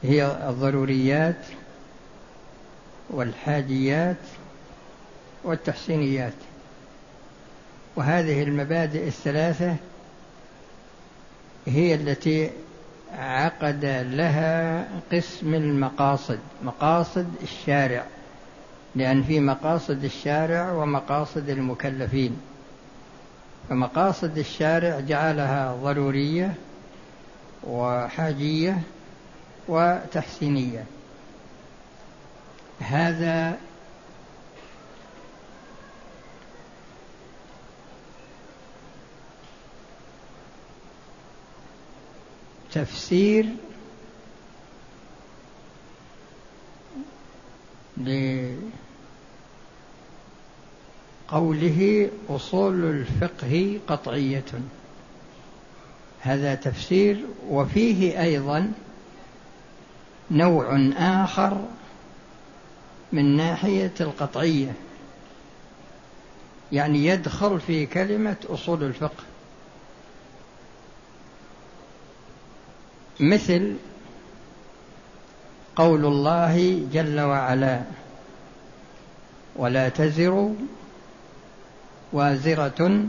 هي الضروريات والحاجيات والتحسينيات. وهذه المبادئ الثلاثة هي التي عقد لها قسم المقاصد، مقاصد الشارع، لأن في مقاصد الشارع ومقاصد المكلفين. فمقاصد الشارع جعلها ضرورية وحاجية وتحسينية. هذا تفسير لقوله أصول الفقه قطعية. هذا تفسير. وفيه أيضا نوع آخر من ناحية القطعية، يعني يدخل في كلمة أصول الفقه، مثل قول الله جل وعلا: ولا تزر وازرة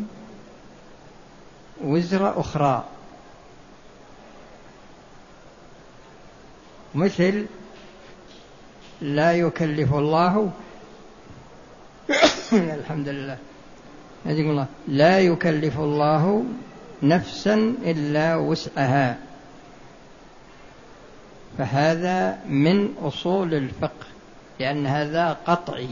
وزر أخرى، مثل لا يكلف الله الحمد لله يجزيكم الله، لا يكلف الله نفسا إلا وسعها. فهذا من أصول الفقه، لأن هذا قطعي.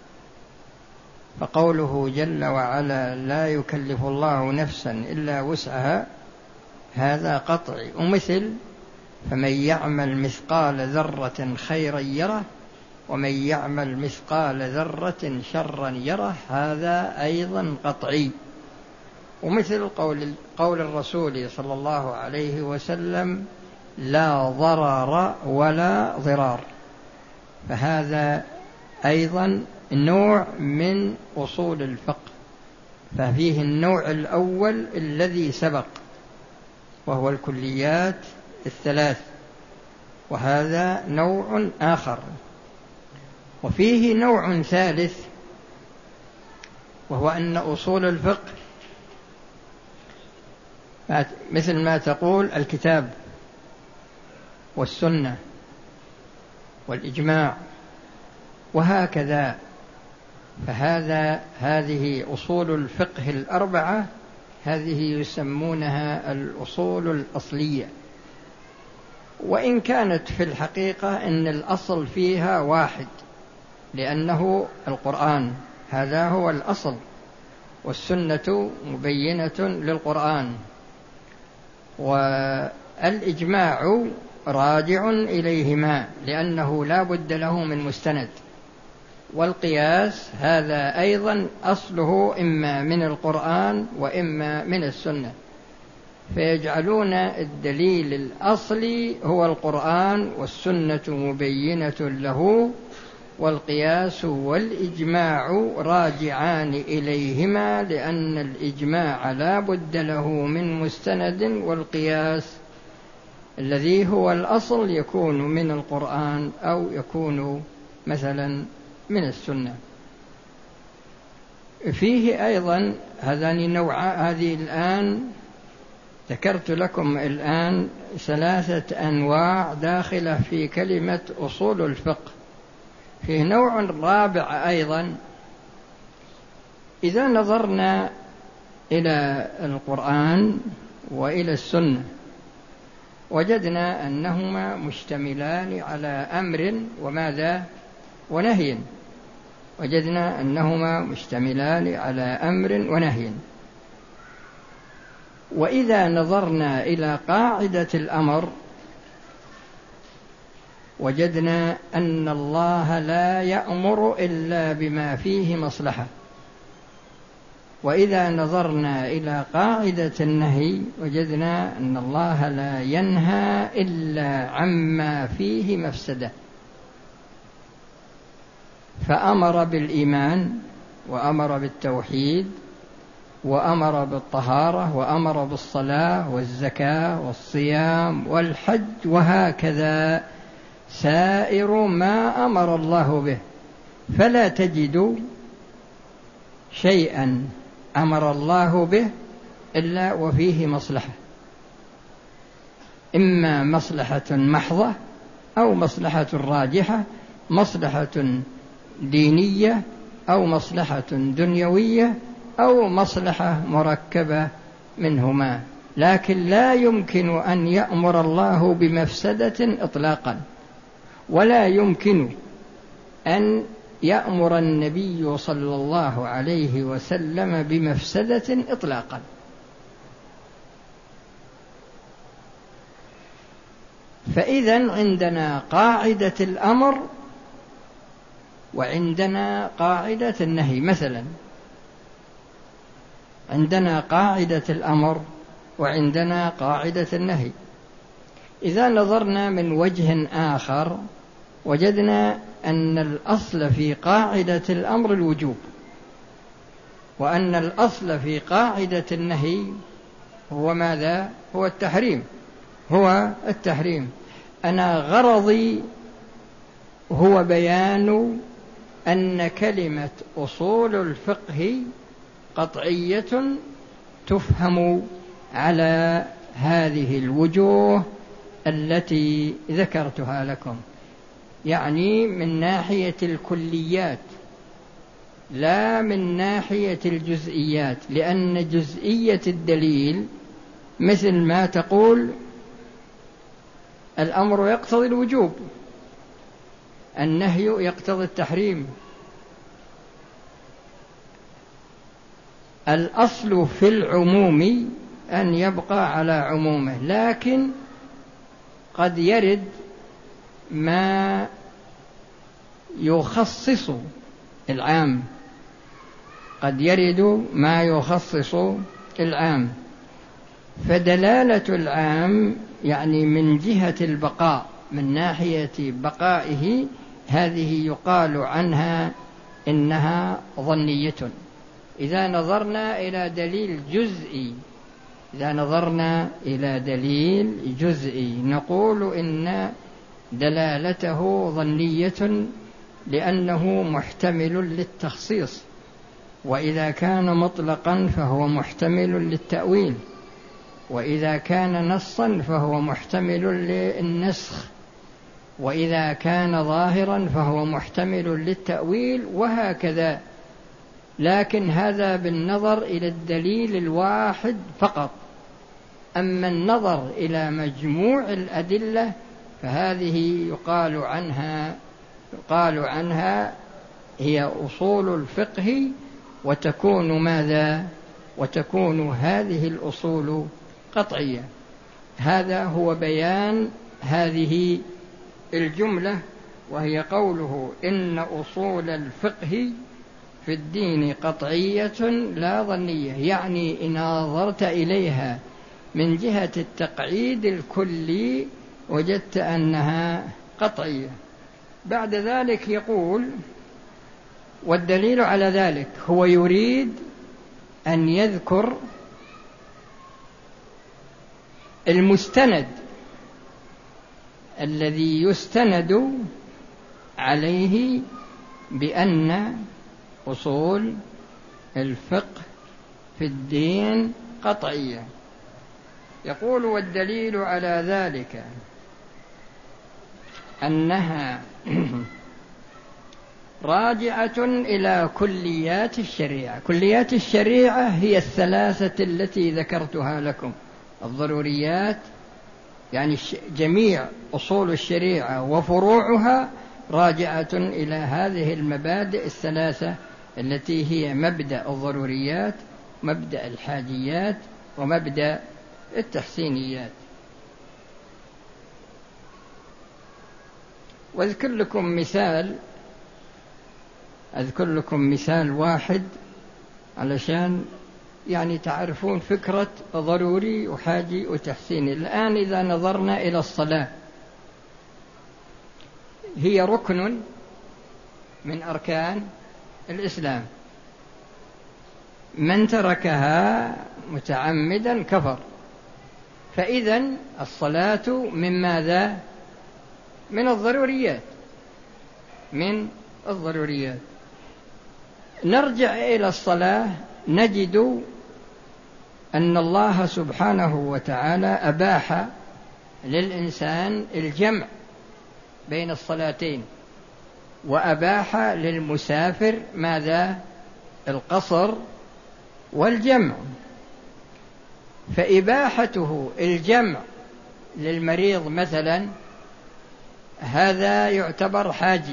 فقوله جل وعلا لا يكلف الله نفسا إلا وسعها هذا قطعي. ومثل فمن يعمل مثقال ذرة خيرا يره ومن يعمل مثقال ذرة شرا يره، هذا أيضا قطعي. ومثل قول الرسول صلى الله عليه وسلم: لا ضرر ولا ضرار، فهذا أيضا نوع من أصول الفقه. ففيه النوع الأول الذي سبق وهو الكليات الثلاث، وهذا نوع آخر. وفيه نوع ثالث، وهو أن أصول الفقه مثل ما تقول الكتاب والسنة والإجماع وهكذا. هذه أصول الفقه الأربعة، هذه يسمونها الأصول الأصلية، وإن كانت في الحقيقة أن الأصل فيها واحد، لأنه القرآن هذا هو الأصل، والسنة مبينة للقرآن، والإجماع راجع إليهما لأنه لا بد له من مستند، والقياس هذا أيضا أصله إما من القرآن وإما من السنة، فيجعلون الدليل الأصلي هو القرآن والسنة مبينة له، والقياس والإجماع راجعان إليهما، لأن الإجماع لا بد له من مستند، والقياس الذي هو الأصل يكون من القرآن أو يكون مثلا من السنة. فيه أيضا هذان هذه الآن ذكرت لكم الآن 3 أنواع داخلة في كلمة أصول الفقه. فيه نوع رابع أيضا. إذا نظرنا إلى القرآن وإلى السنة وجدنا أنهما مشتملان على أمر وماذا ونهي، وجدنا أنهما مشتملان على أمر ونهي. وإذا نظرنا إلى قاعدة الأمر وجدنا أن الله لا يأمر إلا بما فيه مصلحة. وإذا نظرنا إلى قاعدة النهي وجدنا أن الله لا ينهى إلا عما فيه مفسدة. فأمر بالإيمان وأمر بالتوحيد وأمر بالطهارة وأمر بالصلاة والزكاة والصيام والحج وهكذا. سائر ما أمر الله به، فلا تجد شيئا أمر الله به إلا وفيه مصلحة، إما مصلحة محضة أو مصلحة راجحة، مصلحة دينية أو مصلحة دنيوية أو مصلحة مركبة منهما، لكن لا يمكن أن يأمر الله بمفسدة إطلاقا، ولا يمكن أن يأمر النبي صلى الله عليه وسلم بمفسدة إطلاقا. فإذا عندنا قاعدة الأمر وعندنا قاعدة النهي. مثلا عندنا قاعدة الأمر وعندنا قاعدة النهي. إذا نظرنا من وجه آخر وجدنا أن الأصل في قاعدة الأمر الوجوب، وأن الأصل في قاعدة النهي هو ماذا؟ هو التحريم. أنا غرضي هو بيان أن كلمة أصول الفقه قطعية تفهم على هذه الوجوه التي ذكرتها لكم، يعني من ناحية الكليات لا من ناحية الجزئيات، لأن جزئية الدليل مثل ما تقول الأمر يقتضي الوجوب، النهي يقتضي التحريم. الأصل في العموم أن يبقى على عمومه، لكن قد يرد ما يخصص العام، فدلالة العام يعني من جهة البقاء، من ناحية بقائه، هذه يقال عنها إنها ظنية. إذا نظرنا إلى دليل جزئي نقول إن دلالته ظنية لأنه محتمل للتخصيص، وإذا كان مطلقا فهو محتمل للتأويل، وإذا كان نصا فهو محتمل للنسخ، وإذا كان ظاهرا فهو محتمل للتأويل، وهكذا. لكن هذا بالنظر إلى الدليل الواحد فقط. أما النظر إلى مجموع الأدلة فهذه يقال عنها هي أصول الفقه، وتكون ماذا؟ وتكون هذه الأصول قطعية. هذا هو بيان هذه الجملة، وهي قوله إن أصول الفقه في الدين قطعية لا ظنية، يعني إن نظرت إليها من جهة التقعيد الكلي وجدت أنها قطعية. بعد ذلك يقول والدليل على ذلك، هو يريد أن يذكر المستند الذي يستند عليه بأن أصول الفقه في الدين قطعية. يقول والدليل على ذلك أنها راجعة إلى كليات الشريعة. كليات الشريعة هي الثلاثة التي ذكرتها لكم، الضروريات، يعني جميع أصول الشريعة وفروعها راجعة إلى هذه المبادئ الثلاثة التي هي مبدأ الضروريات، مبدأ الحاجيات، ومبدأ التحسينيات. وأذكر لكم مثال واحد علشان يعني تعرفون فكرة ضروري وحاجي وتحسيني. الآن إذا نظرنا إلى الصلاة، هي ركن من أركان الإسلام، من تركها متعمدا كفر. فإذن الصلاة من ماذا؟ من الضروريات، من الضروريات. نرجع إلى الصلاة نجد أن الله سبحانه وتعالى أباح للإنسان الجمع بين الصلاتين، وأباح للمسافر ماذا؟ القصر والجمع. فإباحته الجمع للمريض مثلا هذا يعتبر حاجي،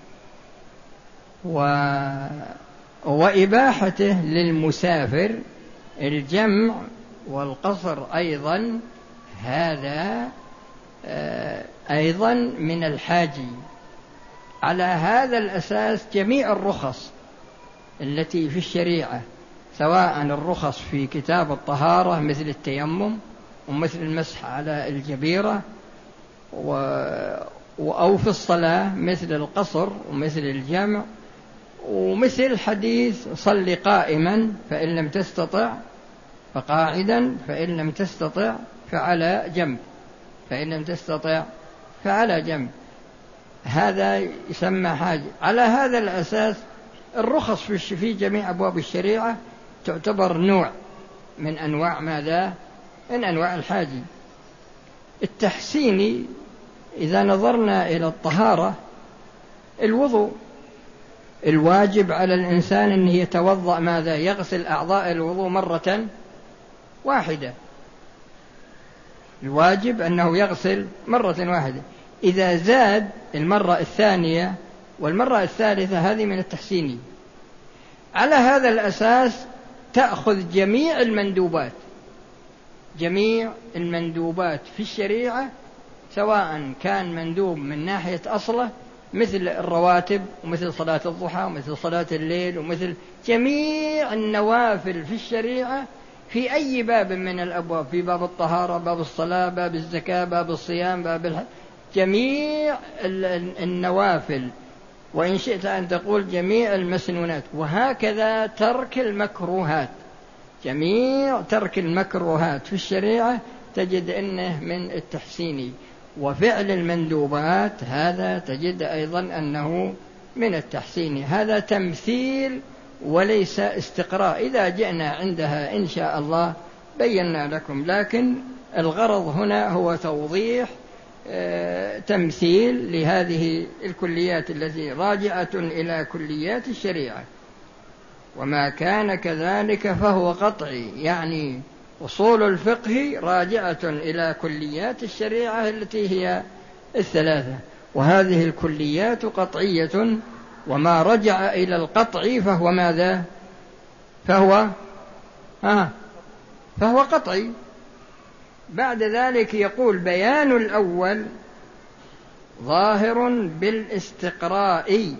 وإباحته للمسافر الجمع والقصر أيضا هذا أيضا من الحاجي. على هذا الأساس جميع الرخص التي في الشريعة، سواء الرخص في كتاب الطهارة مثل التيمم ومثل المسح على الجبيرة، أو في الصلاة مثل القصر ومثل الجمع، ومثل حديث صل قائما فإن لم تستطع فقاعدا فإن لم تستطع فعلى جنب، فإن لم تستطع فعلى جنب، هذا يسمى حاجة. على هذا الأساس الرخص في جميع أبواب الشريعة تعتبر نوع من أنواع ماذا؟ من أنواع الحاجة. التحسيني إذا نظرنا إلى الطهارة، الوضوء الواجب على الإنسان أن يتوضأ ماذا؟ يغسل أعضاء الوضوء مرة واحدة، الواجب أنه يغسل مرة واحدة. إذا زاد المرة الثانية والمرة الثالثة هذه من التحسيني. على هذا الأساس تأخذ جميع المندوبات، جميع المندوبات في الشريعة، سواء كان مندوب من ناحية أصله مثل الرواتب ومثل صلاة الضحى ومثل صلاة الليل ومثل جميع النوافل في الشريعة في أي باب من الأبواب، في باب الطهارة، باب الصلاة، باب الزكاة، باب الصيام، باب الحج، جميع النوافل، وإن شئت أن تقول جميع المسنونات. وهكذا ترك المكروهات، جميع ترك المكروهات في الشريعة تجد أنه من التحسيني. وفعل المندوبات هذا تجد أيضا أنه من التحسين. هذا تمثيل وليس استقراء. إذا جئنا عندها إن شاء الله بينا لكم، لكن الغرض هنا هو توضيح تمثيل لهذه الكليات التي راجعة إلى كليات الشريعة. وما كان كذلك فهو قطعي، يعني أصول الفقه راجعة إلى كليات الشريعة التي هي الثلاثة، وهذه الكليات قطعية، وما رجع إلى القطع فهو ماذا؟ فهو قطعي. بعد ذلك يقول بيان الأول ظاهر بالاستقراء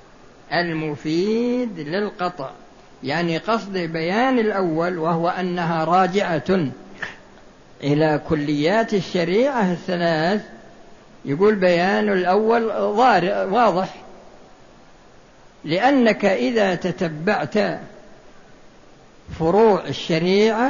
المفيد للقطع، يعني قصد بيان الأول وهو أنها راجعة إلى كليات الشريعة الثلاث. يقول بيان الأول واضح، لأنك إذا تتبعت فروع الشريعة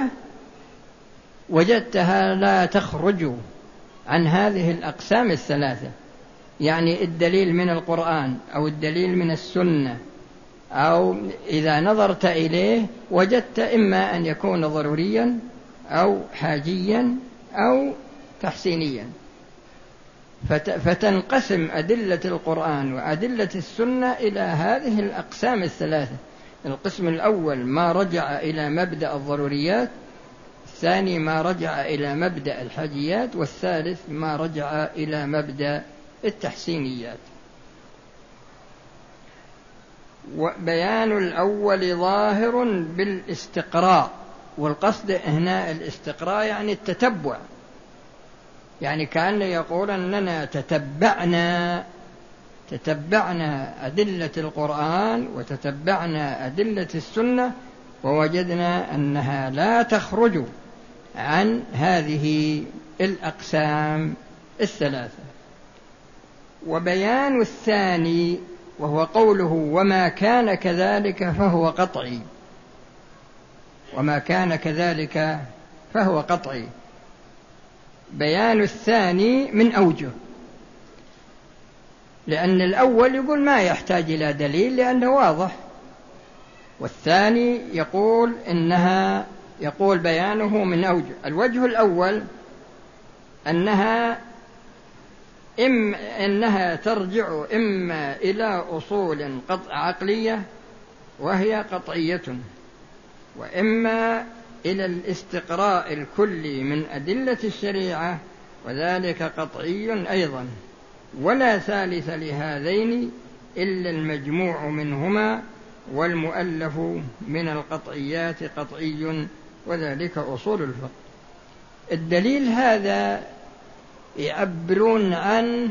وجدتها لا تخرج عن هذه الأقسام الثلاثة، يعني الدليل من القرآن أو الدليل من السنة، أو إذا نظرت إليه وجدت إما أن يكون ضروريا أو حاجيا أو تحسينيا. فتنقسم أدلة القرآن وأدلة السنة إلى هذه الأقسام الثلاثة. القسم الأول ما رجع إلى مبدأ الضروريات، الثاني ما رجع إلى مبدأ الحاجيات، والثالث ما رجع إلى مبدأ التحسينيات. وبيان الأول ظاهر بالاستقراء، والقصد هنا الاستقراء يعني التتبع، يعني كأنه يقول أننا تتبعنا أدلة القرآن وتتبعنا أدلة السنة ووجدنا أنها لا تخرج عن هذه الأقسام الثلاثة. وبيان الثاني وهو قوله وما كان كذلك فهو قطعي، وما كان كذلك فهو قطعي. بيان الثاني من أوجه، لأن الأول يقول ما يحتاج إلى دليل لأنه واضح، والثاني يقول بيانه من أوجه. الوجه الأول أنها ترجع إما إلى أصول عقلية وهي قطعية، وإما إلى الاستقراء الكلي من أدلة الشريعة وذلك قطعي أيضا، ولا ثالث لهذين إلا المجموع منهما، والمؤلف من القطعيات قطعي وذلك أصول الفقه. الدليل هذا يعبرون عنه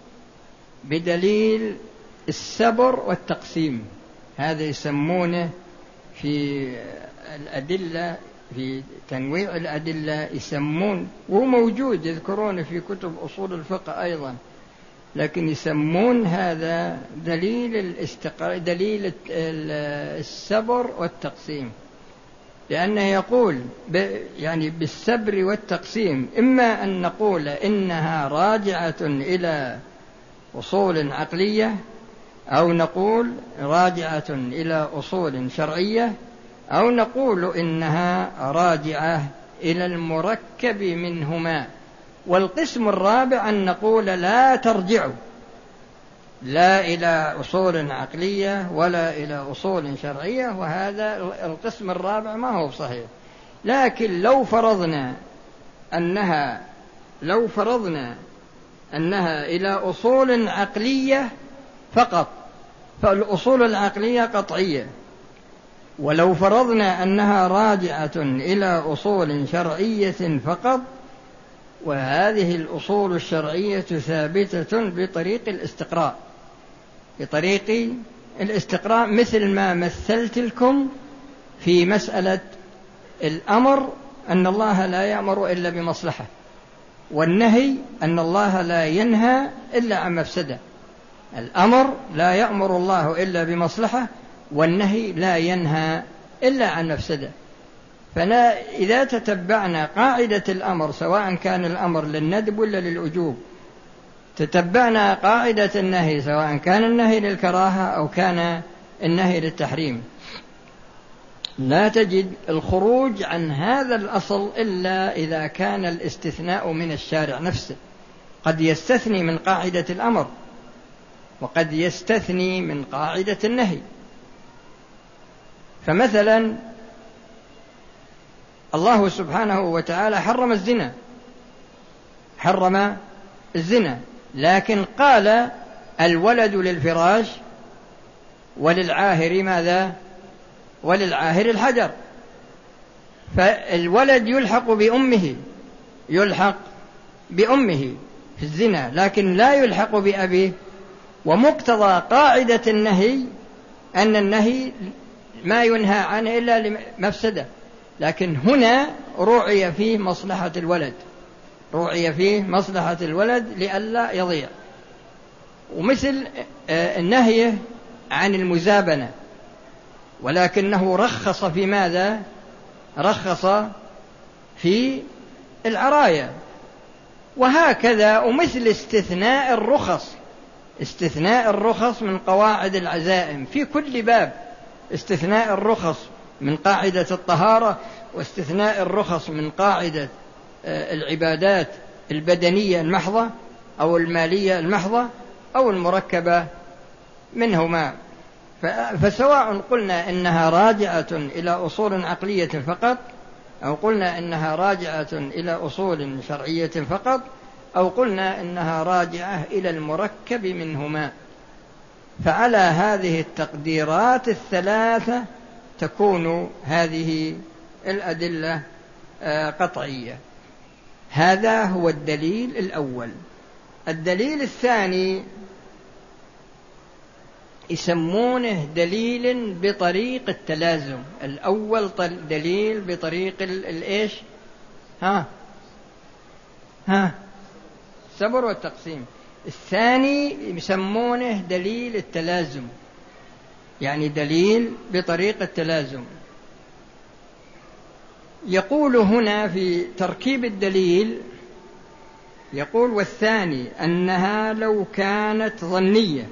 بدليل السبر والتقسيم، هذا يسمونه في الأدلة في تنويع الأدلة يسمون، وهو موجود يذكرونه في كتب أصول الفقه أيضا، لكن يسمون هذا دليل السبر والتقسيم، لأنه يقول يعني بالسبر والتقسيم إما أن نقول إنها راجعة إلى أصول عقلية، أو نقول راجعة إلى أصول شرعية، أو نقول إنها راجعة إلى المركب منهما. والقسم الرابع أن نقول لا ترجع لا إلى أصول عقلية ولا إلى أصول شرعية، وهذا القسم الرابع ما هو صحيح. لكن لو فرضنا أنها إلى أصول عقلية فقط فالأصول العقلية قطعية، ولو فرضنا أنها راجعة إلى أصول شرعية فقط، وهذه الأصول الشرعية ثابتة بطريق الاستقراء، مثل ما مثلت لكم في مسألة الأمر أن الله لا يأمر إلا بمصلحة، والنهي أن الله لا ينهى إلا عن مفسدة. الأمر لا يأمر الله إلا بمصلحة، والنهي لا ينهى إلا عن مفسدة. إذا تتبعنا قاعدة الأمر سواء كان الأمر للندب ولا للوجوب، تتبعنا قاعدة النهي سواء كان النهي للكراهة أو كان النهي للتحريم، لا تجد الخروج عن هذا الأصل إلا إذا كان الاستثناء من الشارع نفسه. قد يستثني من قاعدة الأمر وقد يستثني من قاعدة النهي. فمثلا الله سبحانه وتعالى حرم الزنا، لكن قال الولد للفراش وللعاهر ماذا؟ وللعاهر الحجر. فالولد يلحق بأمه في الزنا، لكن لا يلحق بأبيه. ومقتضى قاعدة النهي أن النهي ما ينهى عنه إلا لمفسدة، لكن هنا رعي فيه مصلحة الولد لئلا يضيع. ومثل النهي عن المزابنة، ولكنه رخص في ماذا؟ رخص في العراية. وهكذا. ومثل استثناء الرخص من قواعد العزائم في كل باب، استثناء الرخص من قاعدة الطهارة، واستثناء الرخص من قاعدة العبادات البدنية المحضة أو المالية المحضة أو المركبة منهما. فسواء قلنا إنها راجعة إلى أصول عقلية فقط، أو قلنا إنها راجعة إلى أصول شرعية فقط، أو قلنا إنها راجعة إلى المركب منهما، فعلى هذه التقديرات الثلاثة تكون هذه الأدلة قطعية. هذا هو الدليل الأول. الدليل الثاني يسمونه دليل بطريق التلازم. الأول دليل بطريق الإيش؟ السبر والتقسيم. الثاني يسمونه دليل التلازم، يعني دليل بطريق التلازم. يقول هنا في تركيب الدليل يقول والثاني أنها لو كانت ظنية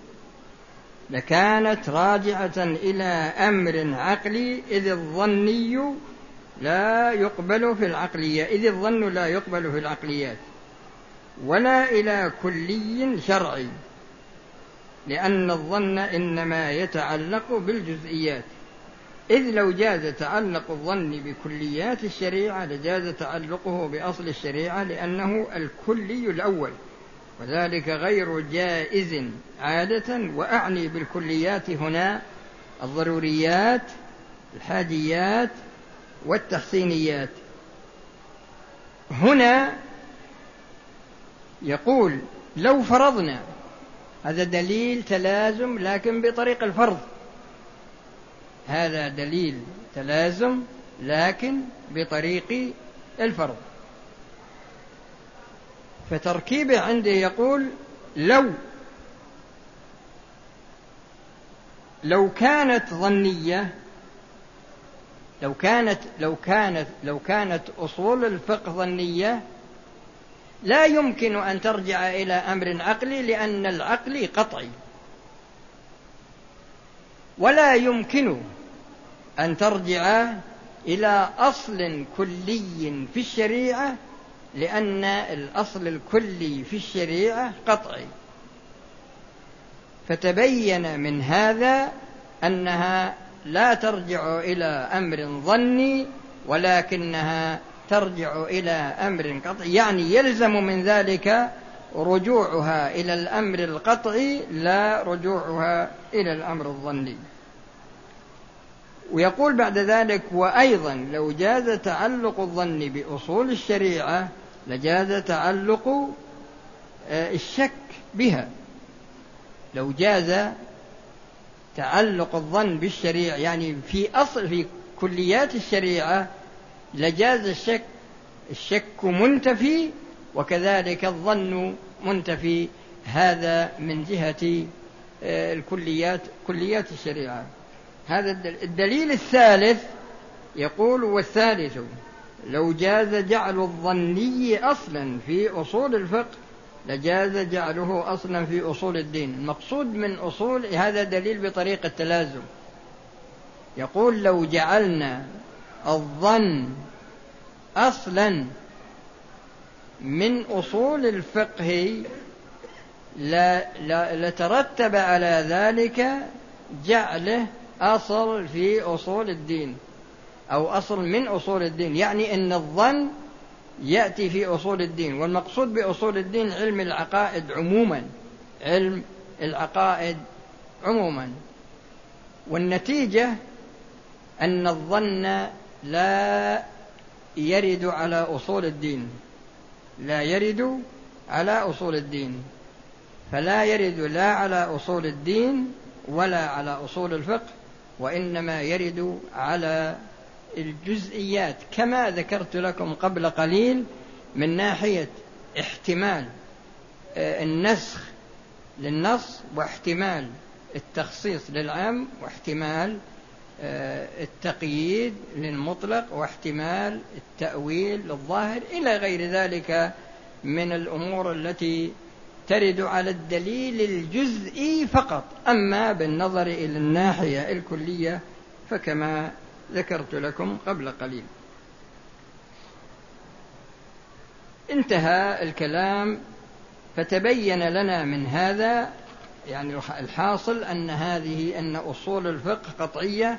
لكانت راجعة إلى أمر عقلي، إذ الظني لا يقبل في العقلية، إذ الظن لا يقبل في العقليات، ولا إلى كلي شرعي، لأن الظن إنما يتعلق بالجزئيات، إذ لو جاز تعلق الظن بكليات الشريعة لجاز تعلقه بأصل الشريعة، لأنه الكلي الأول، وذلك غير جائز عادة. وأعني بالكليات هنا الضروريات، الحاجيات، والتحسينيات. هنا يقول لو فرضنا، هذا دليل تلازم لكن بطريق الفرض، هذا دليل تلازم لكن بطريق الفرض. فتركيبه عنده يقول لو كانت ظنية، لو كانت أصول الفقه ظنية لا يمكن أن ترجع إلى أمر عقلي، لأن العقل قطعي، ولا يمكن أن ترجع إلى أصل كلي في الشريعة، لأن الأصل الكلي في الشريعة قطعي. فتبين من هذا أنها لا ترجع إلى أمر ظني، ولكنها ترجع إلى أمر قطعي، يعني يلزم من ذلك رجوعها إلى الأمر القطعي لا رجوعها إلى الأمر الظني. ويقول بعد ذلك وأيضا لو جاز تعلق الظن بأصول الشريعة لجاز تعلق الشك بها. لو جاز تعلق الظن بالشريعة يعني في كليات الشريعة لجاز الشك منتفي، وكذلك الظن منتفي. هذا من جهة كليات الشريعة. هذا الدليل الثالث يقول والثالث لو جاز جعل الظني أصلا في أصول الفقه لجاز جعله أصلا في أصول الدين. المقصود من أصول هذا دليل بطريقة التلازم. يقول لو جعلنا الظن أصلا من أصول الفقه لترتب على ذلك جعله أصل في أصول الدين أو أصل من أصول الدين، يعني أن الظن يأتي في أصول الدين. والمقصود بأصول الدين علم العقائد عموما، علم العقائد عموما. والنتيجة أن الظن لا يرد على أصول الدين، لا يرد على أصول الدين، فلا يرد لا على أصول الدين ولا على أصول الفقه، وإنما يرد على الجزئيات كما ذكرت لكم قبل قليل، من ناحية احتمال النسخ للنص، واحتمال التخصيص للعام، واحتمال التقييد للمطلق، واحتمال التأويل للظاهر، إلى غير ذلك من الأمور التي ترد على الدليل الجزئي فقط. أما بالنظر إلى الناحية الكلية فكما ذكرت لكم قبل قليل. انتهى الكلام. فتبين لنا من هذا يعني الحاصل أن أصول الفقه قطعية،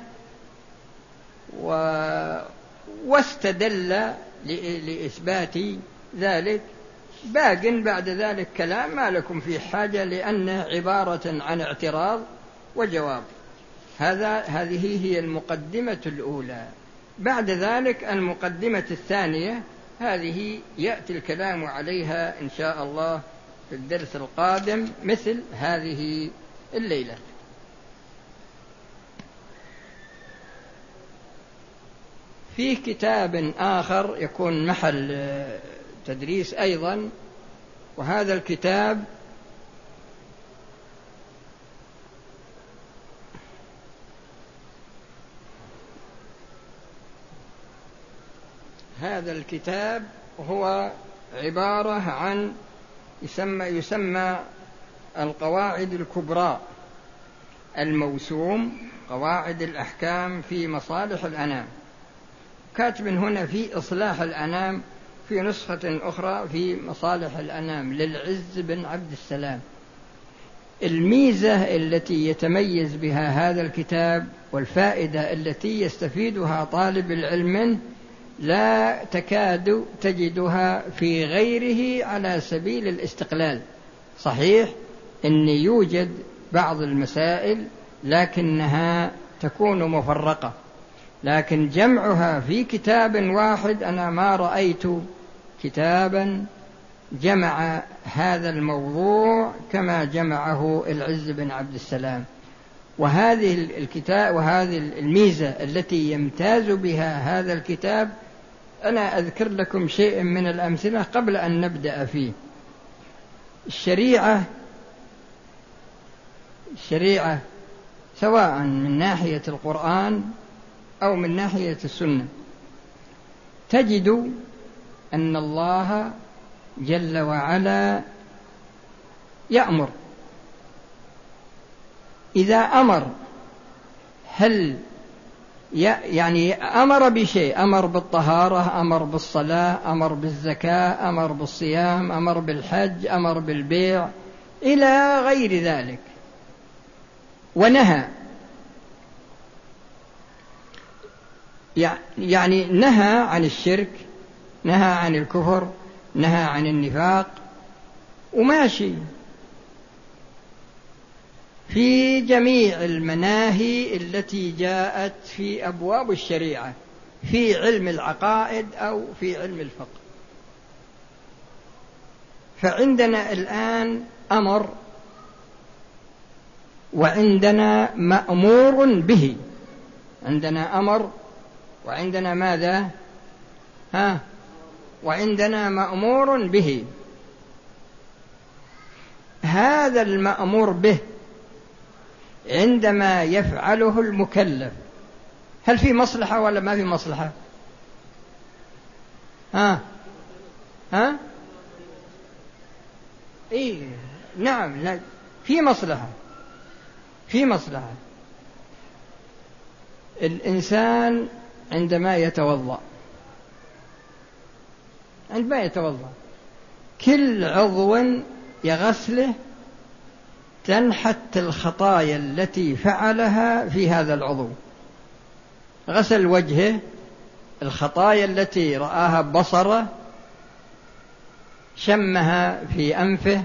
واستدل لإثبات ذلك. باق بعد ذلك كلام ما لكم فيه حاجة، لأنه عبارة عن اعتراض وجواب. هذه هي المقدمة الأولى. بعد ذلك المقدمة الثانية، هذه يأتي الكلام عليها إن شاء الله في الدرس القادم مثل هذه الليلة. في كتاب آخر يكون محل تدريس أيضا، وهذا الكتاب هو عبارة عن يسمى القواعد الكبرى الموسوم، قواعد الأحكام في مصالح الأنام، كاتب هنا في إصلاح الأنام، في نسخة أخرى في مصالح الأنام للعز بن عبد السلام. الميزة التي يتميز بها هذا الكتاب والفائدة التي يستفيدها طالب العلم لا تكاد تجدها في غيره على سبيل الاستقلال. صحيح أن يوجد بعض المسائل لكنها تكون مفرقة، لكن جمعها في كتاب واحد أنا ما رأيت كتابا جمع هذا الموضوع كما جمعه العز بن عبد السلام. وهذه الكتاب وهذه الميزة التي يمتاز بها هذا الكتاب، أنا أذكر لكم شيء من الأمثلة قبل أن نبدأ فيه. الشريعة سواء من ناحية القرآن أو من ناحية السنة، تجد أن الله جل وعلا يأمر. إذا أمر، هل يعني أمر بشيء، أمر بالطهارة، أمر بالصلاة، أمر بالزكاة، أمر بالصيام، أمر بالحج، أمر بالبيع إلى غير ذلك، ونهى، يعني نهى عن الشرك، نهى عن الكفر، نهى عن النفاق، وماشي في جميع المناهي التي جاءت في أبواب الشريعة في علم العقائد أو في علم الفقه. فعندنا الآن أمر وعندنا مأمور به، عندنا أمر وعندنا ماذا؟ وعندنا مأمور به. هذا المأمور به عندما يفعله المكلف هل في مصلحة ولا ما في مصلحة؟ إيه نعم، لا في مصلحة، في مصلحة. الإنسان عندما يتوضأ كل عضو يغسله تنحت الخطايا التي فعلها في هذا العضو. غسل وجهه، الخطايا التي رآها ببصره، شمها في أنفه،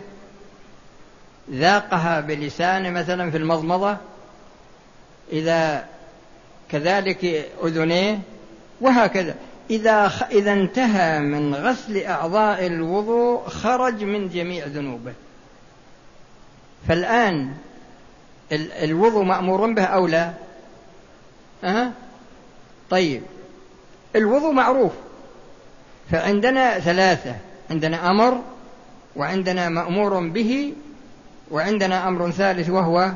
ذاقها بلسانه مثلا في المضمضة، إذا كذلك أذنيه، وهكذا. إذا انتهى من غسل أعضاء الوضوء خرج من جميع ذنوبه. فالآن الوضوء مأمور به أو لا؟ طيب، الوضوء معروف. فعندنا ثلاثة، عندنا أمر وعندنا مأمور به وعندنا أمر ثالث وهو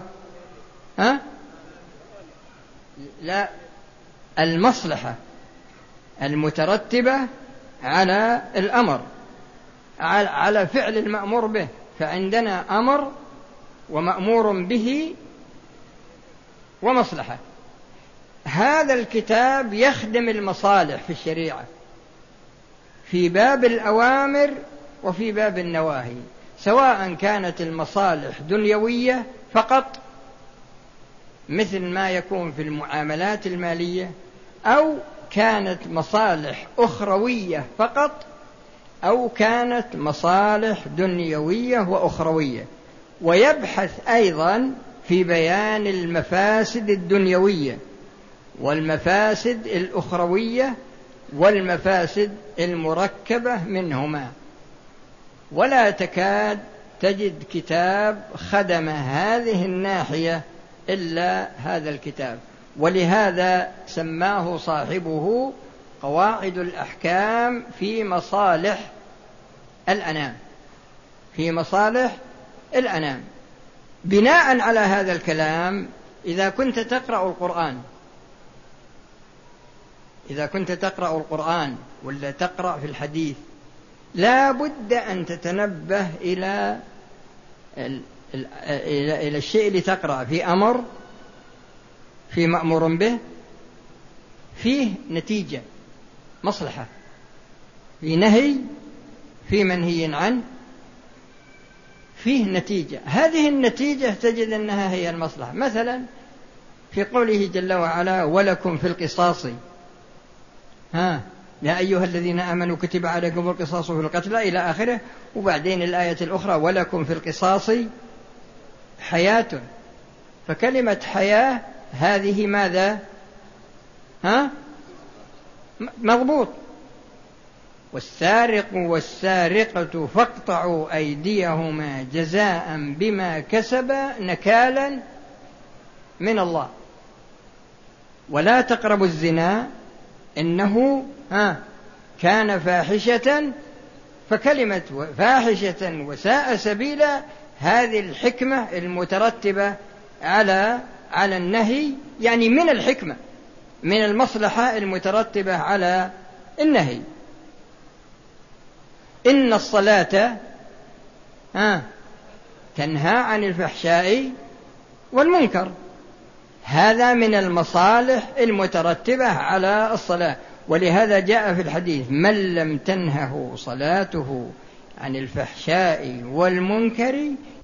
لا، المصلحة المترتبة على الأمر، على فعل المأمور به. فعندنا أمر ومأمور به ومصلحة. هذا الكتاب يخدم المصالح في الشريعة في باب الأوامر وفي باب النواهي، سواء كانت المصالح دنيوية فقط مثل ما يكون في المعاملات المالية، أو كانت مصالح أخروية فقط، أو كانت مصالح دنيوية وأخروية. ويبحث أيضا في بيان المفاسد الدنيوية والمفاسد الأخروية والمفاسد المركبة منهما. ولا تكاد تجد كتاب خدم هذه الناحية إلا هذا الكتاب، ولهذا سماه صاحبه قواعد الأحكام في مصالح الأنام، في مصالح الأنام. بناء على هذا الكلام، إذا كنت تقرأ القرآن ولا تقرأ في الحديث، لا بد أن تتنبه إلى الشيء اللي تقرأ، في أمر، في مأمور به، فيه نتيجة مصلحة، في نهي، في منهي عنه، فيه نتيجة. هذه النتيجة تجد أنها هي المصلحة. مثلا في قوله جل وعلا ولكم في القصاص يا أيها الذين آمنوا كتب عليكم القصاص في القتلى إلى آخره. وبعدين الآية الأخرى ولكم في القصاص حياة. فكلمة حياة هذه ماذا؟ مضبوط. والسارق والسارقة فاقطعوا أيديهما جزاء بما كسبا نكالا من الله ولا تقربوا الزنا إنه كان فاحشة. فكلمة فاحشة وساء سبيلا هذه الحكمة المترتبة على النهي، يعني من الحكمة، من المصلحة المترتبة على النهي. إن الصلاة تنهى عن الفحشاء والمنكر، هذا من المصالح المترتبة على الصلاة. ولهذا جاء في الحديث من لم تنهه صلاته عن الفحشاء والمنكر